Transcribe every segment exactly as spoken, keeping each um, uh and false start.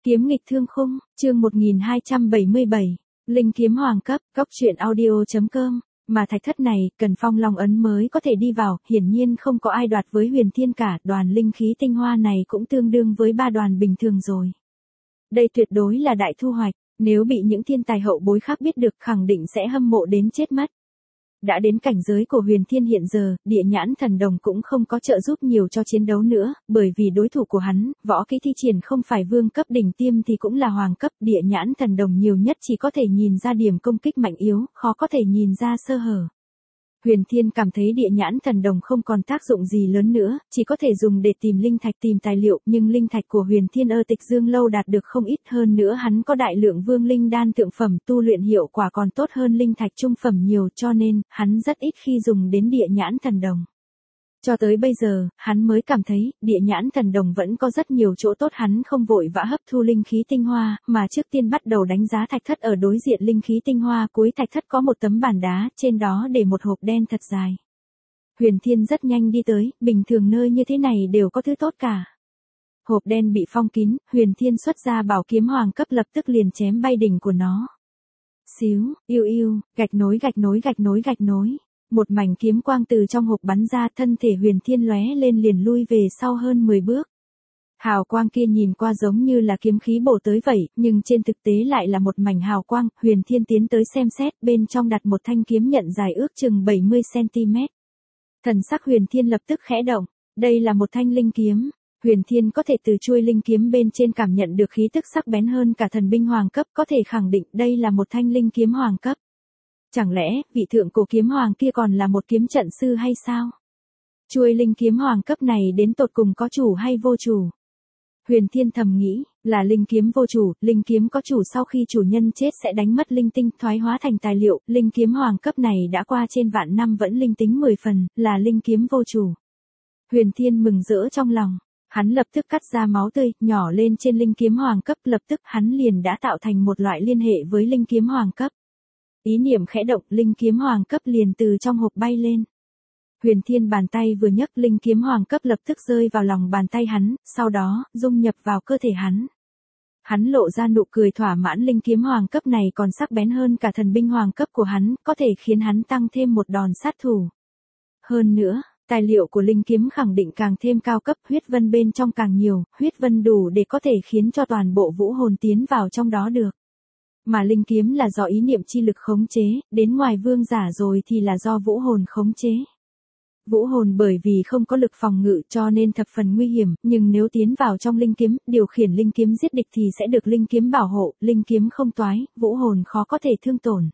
Kiếm nghịch thương khung, chương một nghìn hai trăm bảy mươi bảy, linh kiếm hoàng cấp, góc truyện audio.com, mà thạch thất này, cần phong long ấn mới có thể đi vào, hiển nhiên không có ai đoạt với huyền thiên cả, đoàn linh khí tinh hoa này cũng tương đương với ba đoàn bình thường rồi. Đây tuyệt đối là đại thu hoạch, nếu bị những thiên tài hậu bối khác biết được khẳng định sẽ hâm mộ đến chết mất. Đã đến cảnh giới của huyền thiên hiện giờ, địa nhãn thần đồng cũng không có trợ giúp nhiều cho chiến đấu nữa, bởi vì đối thủ của hắn, võ kỹ thi triển không phải vương cấp đỉnh tiêm thì cũng là hoàng cấp, địa nhãn thần đồng nhiều nhất chỉ có thể nhìn ra điểm công kích mạnh yếu, khó có thể nhìn ra sơ hở. Huyền Thiên cảm thấy địa nhãn thần đồng không còn tác dụng gì lớn nữa, chỉ có thể dùng để tìm linh thạch tìm tài liệu, nhưng linh thạch của Huyền Thiên ở Tịch Dương lâu đạt được không ít, hơn nữa hắn có đại lượng vương linh đan thượng phẩm, tu luyện hiệu quả còn tốt hơn linh thạch trung phẩm nhiều, cho nên hắn rất ít khi dùng đến địa nhãn thần đồng. Cho tới bây giờ, hắn mới cảm thấy, địa nhãn thần đồng vẫn có rất nhiều chỗ tốt, hắn không vội vã hấp thu linh khí tinh hoa, mà trước tiên bắt đầu đánh giá thạch thất. Ở đối diện linh khí tinh hoa cuối thạch thất có một tấm bàn đá, trên đó để một hộp đen thật dài. Huyền Thiên rất nhanh đi tới, bình thường nơi như thế này đều có thứ tốt cả. Hộp đen bị phong kín, Huyền Thiên xuất ra bảo kiếm hoàng cấp lập tức liền chém bay đỉnh của nó. Xíu, yêu yêu, gạch nối gạch nối gạch nối gạch nối. Một mảnh kiếm quang từ trong hộp bắn ra, thân thể Huyền Thiên lóe lên liền lui về sau hơn mười bước. Hào quang kia nhìn qua giống như là kiếm khí bổ tới vậy, nhưng trên thực tế lại là một mảnh hào quang. Huyền Thiên tiến tới xem xét, bên trong đặt một thanh kiếm nhận dài ước chừng bảy mươi xăng-ti-mét. Thần sắc Huyền Thiên lập tức khẽ động, đây là một thanh linh kiếm. Huyền Thiên có thể từ chuôi linh kiếm bên trên cảm nhận được khí tức sắc bén hơn cả thần binh hoàng cấp, có thể khẳng định đây là một thanh linh kiếm hoàng cấp. Chẳng lẽ, vị thượng cổ kiếm hoàng kia còn là một kiếm trận sư hay sao? Chuôi linh kiếm hoàng cấp này đến tột cùng có chủ hay vô chủ? Huyền Thiên thầm nghĩ, là linh kiếm vô chủ, linh kiếm có chủ sau khi chủ nhân chết sẽ đánh mất linh tinh, thoái hóa thành tài liệu, linh kiếm hoàng cấp này đã qua trên vạn năm vẫn linh tính mười phần, là linh kiếm vô chủ. Huyền Thiên mừng rỡ trong lòng, hắn lập tức cắt ra máu tươi, nhỏ lên trên linh kiếm hoàng cấp, lập tức hắn liền đã tạo thành một loại liên hệ với linh kiếm hoàng cấp. Ý niệm khẽ động, linh kiếm hoàng cấp liền từ trong hộp bay lên. Huyền Thiên bàn tay vừa nhấc, linh kiếm hoàng cấp lập tức rơi vào lòng bàn tay hắn, sau đó, dung nhập vào cơ thể hắn. Hắn lộ ra nụ cười thỏa mãn, linh kiếm hoàng cấp này còn sắc bén hơn cả thần binh hoàng cấp của hắn, có thể khiến hắn tăng thêm một đòn sát thủ. Hơn nữa, tài liệu của linh kiếm khẳng định càng thêm cao cấp, huyết vân bên trong càng nhiều, huyết vân đủ để có thể khiến cho toàn bộ vũ hồn tiến vào trong đó được. Mà linh kiếm là do ý niệm chi lực khống chế, đến ngoài vương giả rồi thì là do vũ hồn khống chế. Vũ hồn bởi vì không có lực phòng ngự cho nên thập phần nguy hiểm, nhưng nếu tiến vào trong linh kiếm, điều khiển linh kiếm giết địch thì sẽ được linh kiếm bảo hộ, linh kiếm không toái, vũ hồn khó có thể thương tổn.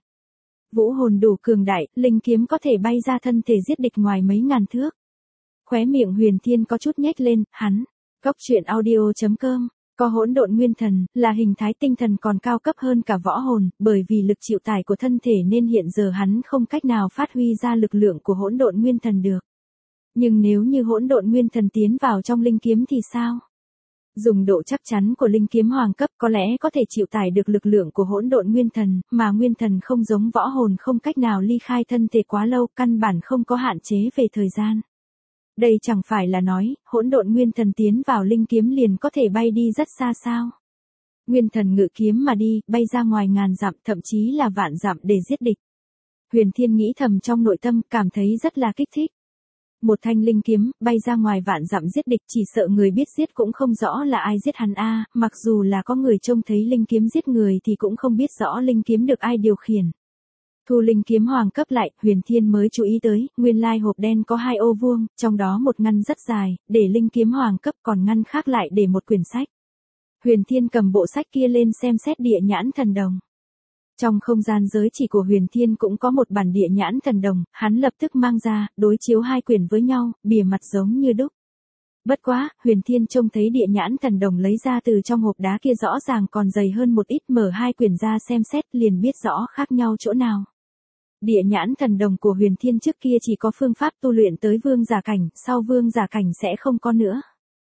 Vũ hồn đủ cường đại, linh kiếm có thể bay ra thân thể giết địch ngoài mấy ngàn thước. Khóe miệng Huyền Thiên có chút nhếch lên, hắn, góc truyện audio.com. Có hỗn độn nguyên thần, là hình thái tinh thần còn cao cấp hơn cả võ hồn, bởi vì lực chịu tải của thân thể nên hiện giờ hắn không cách nào phát huy ra lực lượng của hỗn độn nguyên thần được. Nhưng nếu như hỗn độn nguyên thần tiến vào trong linh kiếm thì sao? Dùng độ chắc chắn của linh kiếm hoàng cấp có lẽ có thể chịu tải được lực lượng của hỗn độn nguyên thần, mà nguyên thần không giống võ hồn không cách nào ly khai thân thể quá lâu, căn bản không có hạn chế về thời gian. Đây chẳng phải là nói, hỗn độn nguyên thần tiến vào linh kiếm liền có thể bay đi rất xa sao? Nguyên thần ngự kiếm mà đi, bay ra ngoài ngàn dặm, thậm chí là vạn dặm để giết địch. Huyền Thiên nghĩ thầm trong nội tâm, cảm thấy rất là kích thích. Một thanh linh kiếm, bay ra ngoài vạn dặm giết địch, chỉ sợ người biết giết cũng không rõ là ai giết hắn a, mặc dù là có người trông thấy linh kiếm giết người thì cũng không biết rõ linh kiếm được ai điều khiển. Thu linh kiếm hoàng cấp lại, Huyền Thiên mới chú ý tới, nguyên lai hộp đen có hai ô vuông, trong đó một ngăn rất dài, để linh kiếm hoàng cấp, còn ngăn khác lại để một quyển sách. Huyền Thiên cầm bộ sách kia lên xem xét địa nhãn thần đồng. Trong không gian giới chỉ của Huyền Thiên cũng có một bản địa nhãn thần đồng, hắn lập tức mang ra, đối chiếu hai quyển với nhau, bìa mặt giống như đúc. Bất quá, Huyền Thiên trông thấy địa nhãn thần đồng lấy ra từ trong hộp đá kia rõ ràng còn dày hơn một ít, mở hai quyển ra xem xét liền biết rõ khác nhau chỗ nào. Địa nhãn thần đồng của Huyền Thiên trước kia chỉ có phương pháp tu luyện tới vương giả cảnh, sau vương giả cảnh sẽ không có nữa.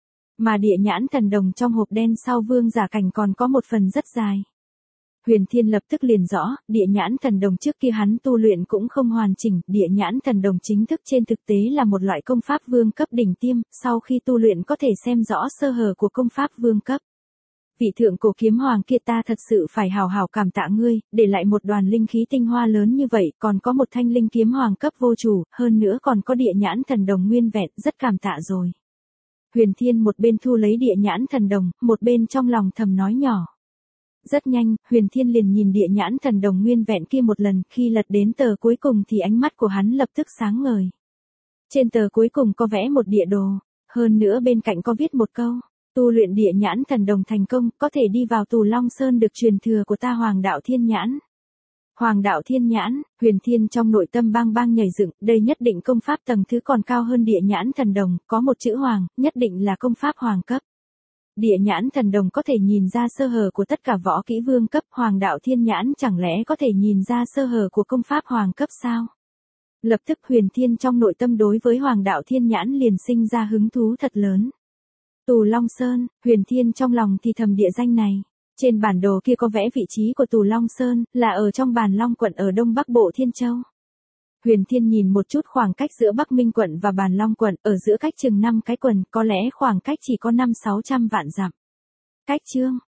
Mà địa nhãn thần đồng trong hộp đen sau vương giả cảnh còn có một phần rất dài. Huyền Thiên lập tức liền rõ, địa nhãn thần đồng trước kia hắn tu luyện cũng không hoàn chỉnh, địa nhãn thần đồng chính thức trên thực tế là một loại công pháp vương cấp đỉnh tiêm, sau khi tu luyện có thể xem rõ sơ hở của công pháp vương cấp. Vị thượng cổ kiếm hoàng kia, ta thật sự phải hào hào cảm tạ ngươi, để lại một đoàn linh khí tinh hoa lớn như vậy, còn có một thanh linh kiếm hoàng cấp vô chủ, hơn nữa còn có địa nhãn thần đồng nguyên vẹn, rất cảm tạ rồi. Huyền Thiên một bên thu lấy địa nhãn thần đồng, một bên trong lòng thầm nói nhỏ. Rất nhanh, Huyền Thiên liền nhìn địa nhãn thần đồng nguyên vẹn kia một lần, khi lật đến tờ cuối cùng thì ánh mắt của hắn lập tức sáng ngời. Trên tờ cuối cùng có vẽ một địa đồ, hơn nữa bên cạnh có viết một câu, tu luyện địa nhãn thần đồng thành công, có thể đi vào Tù Long Sơn được truyền thừa của ta Hoàng đạo Thiên Nhãn. Hoàng đạo Thiên Nhãn, Huyền Thiên trong nội tâm bang bang nhảy dựng, đây nhất định công pháp tầng thứ còn cao hơn địa nhãn thần đồng, có một chữ hoàng, nhất định là công pháp hoàng cấp. Địa nhãn thần đồng có thể nhìn ra sơ hở của tất cả võ kỹ vương cấp, Hoàng đạo Thiên Nhãn chẳng lẽ có thể nhìn ra sơ hở của công pháp hoàng cấp sao? Lập tức Huyền Thiên trong nội tâm đối với Hoàng đạo Thiên Nhãn liền sinh ra hứng thú thật lớn. Tù Long Sơn, Huyền Thiên trong lòng thì thầm địa danh này. Trên bản đồ kia có vẽ vị trí của Tù Long Sơn, là ở trong Bàn Long quận ở đông bắc bộ Thiên Châu. Huyền Thiên nhìn một chút khoảng cách giữa Bắc Minh quận và Bàn Long quận, ở giữa cách chừng năm cái quận, có lẽ khoảng cách chỉ có năm sáu trăm vạn dặm. Cách chương,